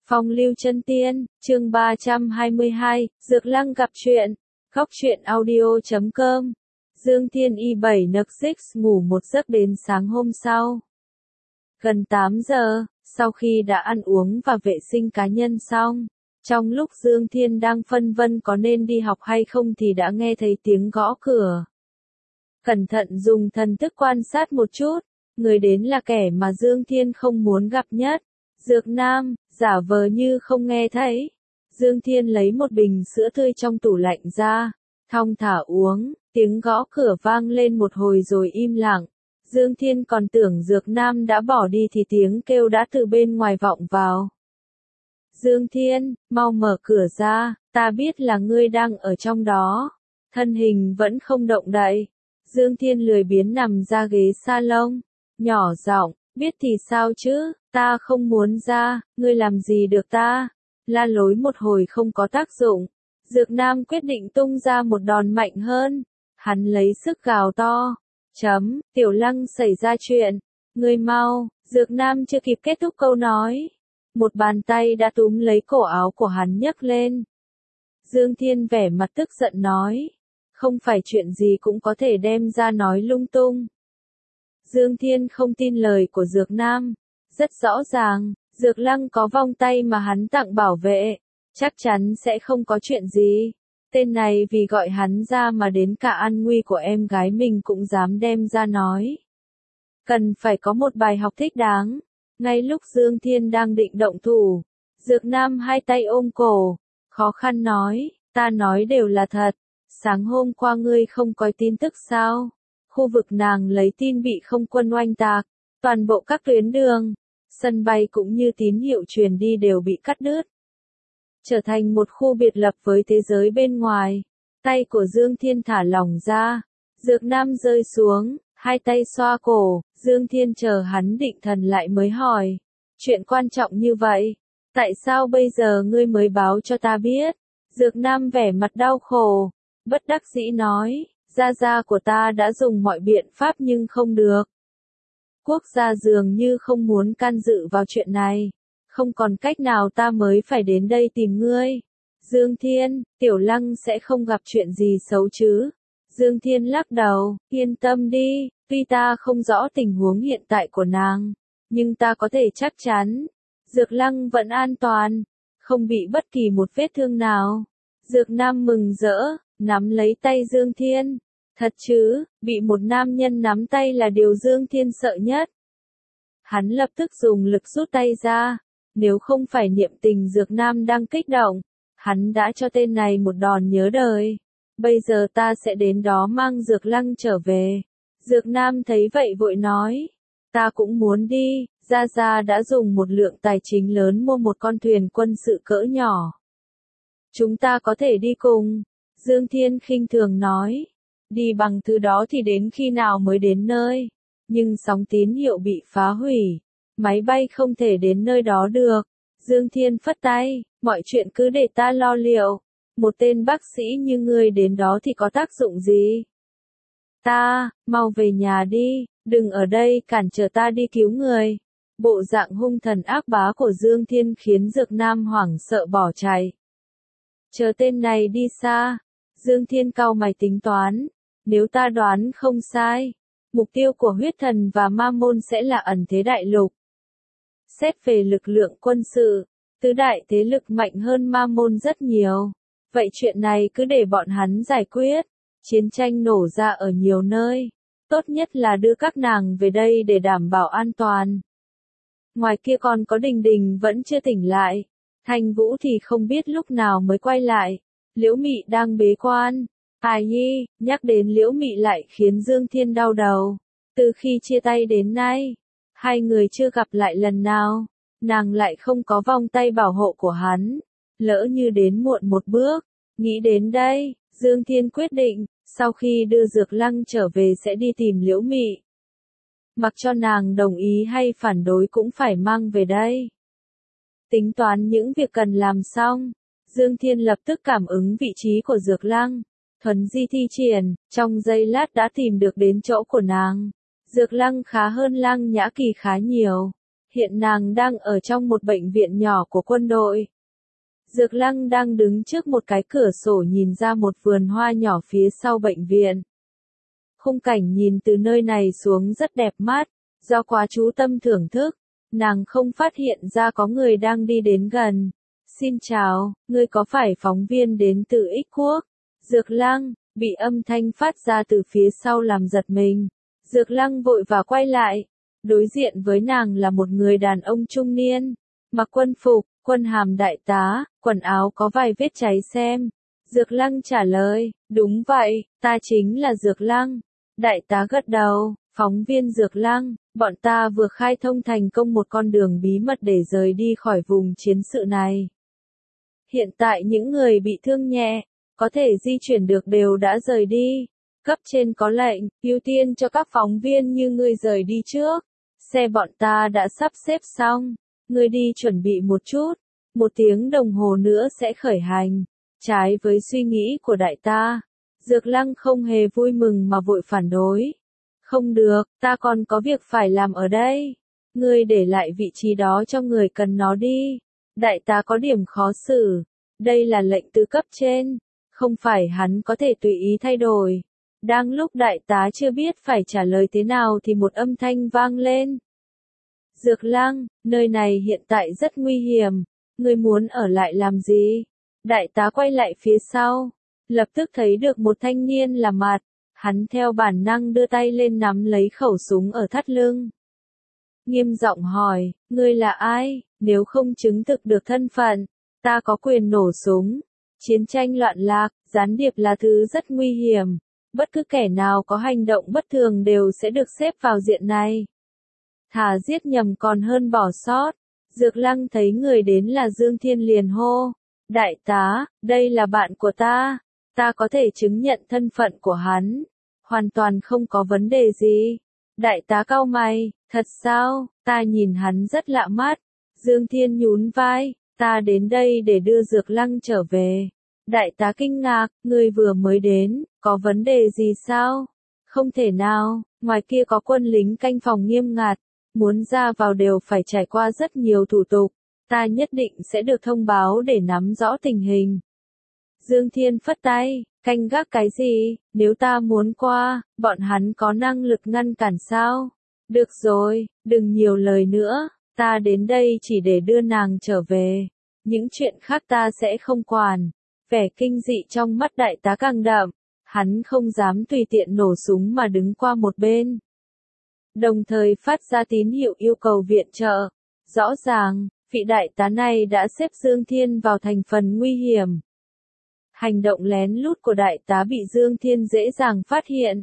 Phong lưu chân tiên, chương 322, Dược Lăng gặp chuyện. Góc truyện audio.com. Dương Thiên Y 7 nấc xích ngủ một giấc đến sáng hôm sau. Gần 8 giờ, sau khi đã ăn uống và vệ sinh cá nhân xong, trong lúc Dương Thiên đang phân vân có nên đi học hay không thì đã nghe thấy tiếng gõ cửa. Cẩn thận dùng thần thức quan sát một chút, người đến là kẻ mà Dương Thiên không muốn gặp nhất. Dược Nam, giả vờ như không nghe thấy. Dương Thiên lấy một bình sữa tươi trong tủ lạnh ra, thong thả uống, tiếng gõ cửa vang lên một hồi rồi im lặng. Dương Thiên còn tưởng Dược Nam đã bỏ đi thì tiếng kêu đã từ bên ngoài vọng vào. Dương Thiên, mau mở cửa ra, ta biết là ngươi đang ở trong đó. Thân hình vẫn không động đậy. Dương Thiên lười biếng nằm ra ghế salon, nhỏ giọng, biết thì sao chứ, ta không muốn ra, ngươi làm gì được ta. La lối một hồi không có tác dụng. Dược Nam quyết định tung ra một đòn mạnh hơn. Hắn lấy sức gào to. Tiểu Lăng xảy ra chuyện. Ngươi mau, Dược Nam chưa kịp kết thúc câu nói. Một bàn tay đã túm lấy cổ áo của hắn nhấc lên. Dương Thiên vẻ mặt tức giận nói. Không phải chuyện gì cũng có thể đem ra nói lung tung. Dương Thiên không tin lời của Dược Nam. Rất rõ ràng, Dược Lăng có vòng tay mà hắn tặng bảo vệ. Chắc chắn sẽ không có chuyện gì. Tên này vì gọi hắn ra mà đến cả an nguy của em gái mình cũng dám đem ra nói. Cần phải có một bài học thích đáng. Ngay lúc Dương Thiên đang định động thủ, Dược Nam hai tay ôm cổ, khó khăn nói, ta nói đều là thật. Sáng hôm qua ngươi không có tin tức sao? Khu vực nàng lấy tin bị không quân oanh tạc, toàn bộ các tuyến đường, sân bay cũng như tín hiệu truyền đi đều bị cắt đứt. Trở thành một khu biệt lập với thế giới bên ngoài. Tay của Dương Thiên thả lỏng ra. Dược Nam rơi xuống, hai tay xoa cổ. Dương Thiên chờ hắn định thần lại mới hỏi. Chuyện quan trọng như vậy, tại sao bây giờ ngươi mới báo cho ta biết? Dược Nam vẻ mặt đau khổ, bất đắc dĩ nói. Gia của ta đã dùng mọi biện pháp nhưng không được. Quốc gia dường như không muốn can dự vào chuyện này. Không còn cách nào ta mới phải đến đây tìm ngươi. Dương Thiên, Tiểu Lăng sẽ không gặp chuyện gì xấu chứ? Dương Thiên lắc đầu, yên tâm đi, tuy ta không rõ tình huống hiện tại của nàng, nhưng ta có thể chắc chắn, Dược Lăng vẫn an toàn, không bị bất kỳ một vết thương nào. Dược Nam mừng rỡ, nắm lấy tay Dương Thiên. Thật chứ, bị một nam nhân nắm tay là điều Dương Thiên sợ nhất. Hắn lập tức dùng lực rút tay ra. Nếu không phải niệm tình Dược Nam đang kích động, hắn đã cho tên này một đòn nhớ đời. Bây giờ ta sẽ đến đó mang Dược Lăng trở về. Dược Nam thấy vậy vội nói, ta cũng muốn đi. Gia đã dùng một lượng tài chính lớn mua một con thuyền quân sự cỡ nhỏ. Chúng ta có thể đi cùng. Dương Thiên khinh thường nói, đi bằng thứ đó thì đến khi nào mới đến nơi. Nhưng sóng tín hiệu bị phá hủy. Máy bay không thể đến nơi đó được. Dương Thiên phất tay, mọi chuyện cứ để ta lo liệu. Một tên bác sĩ như ngươi đến đó thì có tác dụng gì? Mau về nhà đi, đừng ở đây cản trở ta đi cứu người. Bộ dạng hung thần ác bá của Dương Thiên khiến Dược Nam hoảng sợ bỏ chạy. Chờ tên này đi xa. Dương Thiên cau mày tính toán. Nếu ta đoán không sai, mục tiêu của huyết thần và ma môn sẽ là ẩn thế đại lục. Xét về lực lượng quân sự, tứ đại thế lực mạnh hơn ma môn rất nhiều. Vậy chuyện này cứ để bọn hắn giải quyết. Chiến tranh nổ ra ở nhiều nơi. Tốt nhất là đưa các nàng về đây để đảm bảo an toàn. Ngoài kia còn có Đình Đình vẫn chưa tỉnh lại. Thanh Vũ thì không biết lúc nào mới quay lại. Liễu Mị đang bế quan. Ai nhi, nhắc đến Liễu Mị lại khiến Dương Thiên đau đầu. Từ khi chia tay đến nay, hai người chưa gặp lại lần nào, nàng lại không có vòng tay bảo hộ của hắn. Lỡ như đến muộn một bước, nghĩ đến đây, Dương Thiên quyết định, sau khi đưa Dược Lăng trở về sẽ đi tìm Liễu Mị. Mặc cho nàng đồng ý hay phản đối cũng phải mang về đây. Tính toán những việc cần làm xong, Dương Thiên lập tức cảm ứng vị trí của Dược Lăng. Thuấn di thi triển, trong giây lát đã tìm được đến chỗ của nàng. Dược Lăng khá hơn Lăng Nhã Kỳ khá nhiều. Hiện nàng đang ở trong một bệnh viện nhỏ của quân đội. Dược Lăng đang đứng trước một cái cửa sổ nhìn ra một vườn hoa nhỏ phía sau bệnh viện. Khung cảnh nhìn từ nơi này xuống rất đẹp mắt, do quá chú tâm thưởng thức, nàng không phát hiện ra có người đang đi đến gần. Xin chào, ngươi có phải phóng viên đến từ Ích Quốc? Dược Lăng, bị âm thanh phát ra từ phía sau làm giật mình. Dược Lăng vội và quay lại. Đối diện với nàng là một người đàn ông trung niên, mặc quân phục, quân hàm đại tá, quần áo có vài vết cháy xem. Dược Lăng trả lời, đúng vậy, ta chính là Dược Lăng. Đại tá gật đầu, phóng viên Dược Lăng, bọn ta vừa khai thông thành công một con đường bí mật để rời đi khỏi vùng chiến sự này. Hiện tại những người bị thương nhẹ, có thể di chuyển được đều đã rời đi. Cấp trên có lệnh, ưu tiên cho các phóng viên như ngươi rời đi trước. Xe bọn ta đã sắp xếp xong, ngươi đi chuẩn bị một chút, 1 tiếng đồng hồ nữa sẽ khởi hành. Trái với suy nghĩ của đại ta, Dược Lăng không hề vui mừng mà vội phản đối. Không được, ta còn có việc phải làm ở đây. Ngươi để lại vị trí đó cho người cần nó đi. Đại tá có điểm khó xử. Đây là lệnh từ cấp trên, không phải hắn có thể tùy ý thay đổi. Đang lúc đại tá chưa biết phải trả lời thế nào thì một âm thanh vang lên. Dược Lăng, nơi này hiện tại rất nguy hiểm, ngươi muốn ở lại làm gì? Đại tá quay lại phía sau, lập tức thấy được một thanh niên là mặt, hắn theo bản năng đưa tay lên nắm lấy khẩu súng ở thắt lưng. Nghiêm giọng hỏi, ngươi là ai? Nếu không chứng thực được thân phận, ta có quyền nổ súng. Chiến tranh loạn lạc, gián điệp là thứ rất nguy hiểm. Bất cứ kẻ nào có hành động bất thường đều sẽ được xếp vào diện này. Thà giết nhầm còn hơn bỏ sót. Dược Lăng thấy người đến là Dương Thiên liền hô. Đại tá, đây là bạn của ta. Ta có thể chứng nhận thân phận của hắn. Hoàn toàn không có vấn đề gì. Đại tá cau mày, thật sao? Ta nhìn hắn rất lạ mắt. Dương Thiên nhún vai, ta đến đây để đưa Dược Lăng trở về. Đại tá kinh ngạc, ngươi vừa mới đến, có vấn đề gì sao? Không thể nào, ngoài kia có quân lính canh phòng nghiêm ngặt, muốn ra vào đều phải trải qua rất nhiều thủ tục, ta nhất định sẽ được thông báo để nắm rõ tình hình. Dương Thiên phất tay, canh gác cái gì, nếu ta muốn qua, bọn hắn có năng lực ngăn cản sao? Được rồi, đừng nhiều lời nữa, ta đến đây chỉ để đưa nàng trở về, những chuyện khác ta sẽ không quản. Vẻ kinh dị trong mắt đại tá càng đậm, hắn không dám tùy tiện nổ súng mà đứng qua một bên. Đồng thời phát ra tín hiệu yêu cầu viện trợ. Rõ ràng, vị đại tá này đã xếp Dương Thiên vào thành phần nguy hiểm. Hành động lén lút của đại tá bị Dương Thiên dễ dàng phát hiện.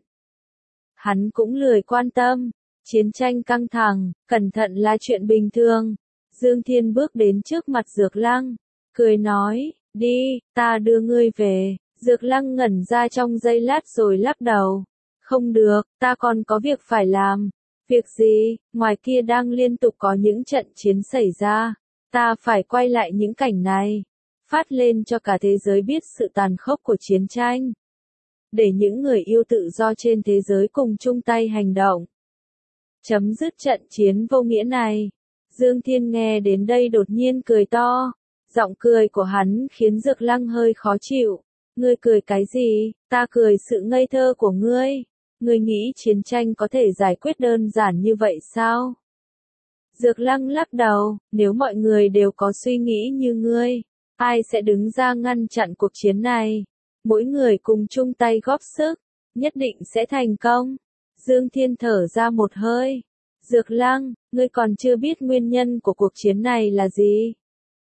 Hắn cũng lười quan tâm, chiến tranh căng thẳng, cẩn thận là chuyện bình thường. Dương Thiên bước đến trước mặt Dược Lăng, cười nói, đi, ta đưa ngươi về. Dược Lăng ngẩn ra trong giây lát rồi lắc đầu. Không được, ta còn có việc phải làm. Việc gì? Ngoài kia đang liên tục có những trận chiến xảy ra. Ta phải quay lại những cảnh này. Phát lên cho cả thế giới biết sự tàn khốc của chiến tranh. Để những người yêu tự do trên thế giới cùng chung tay hành động. Chấm dứt trận chiến vô nghĩa này. Dương Thiên nghe đến đây đột nhiên cười to. Giọng cười của hắn khiến Dược Lăng hơi khó chịu. Ngươi cười cái gì? Ta cười sự ngây thơ của ngươi. Ngươi nghĩ chiến tranh có thể giải quyết đơn giản như vậy sao? Dược Lăng lắc đầu, nếu mọi người đều có suy nghĩ như ngươi, ai sẽ đứng ra ngăn chặn cuộc chiến này? Mỗi người cùng chung tay góp sức, nhất định sẽ thành công. Dương Thiên thở ra một hơi. Dược Lăng, ngươi còn chưa biết nguyên nhân của cuộc chiến này là gì?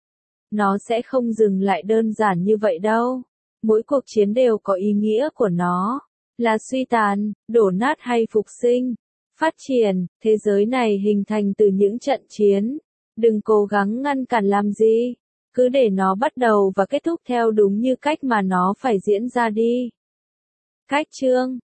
Nó sẽ không dừng lại đơn giản như vậy đâu. Mỗi cuộc chiến đều có ý nghĩa của nó. Là suy tàn, đổ nát hay phục sinh. Phát triển, thế giới này hình thành từ những trận chiến. Đừng cố gắng ngăn cản làm gì. Cứ để nó bắt đầu và kết thúc theo đúng như cách mà nó phải diễn ra đi. Cách chương